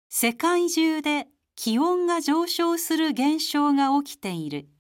世界中で気温が上昇する現象が起きている。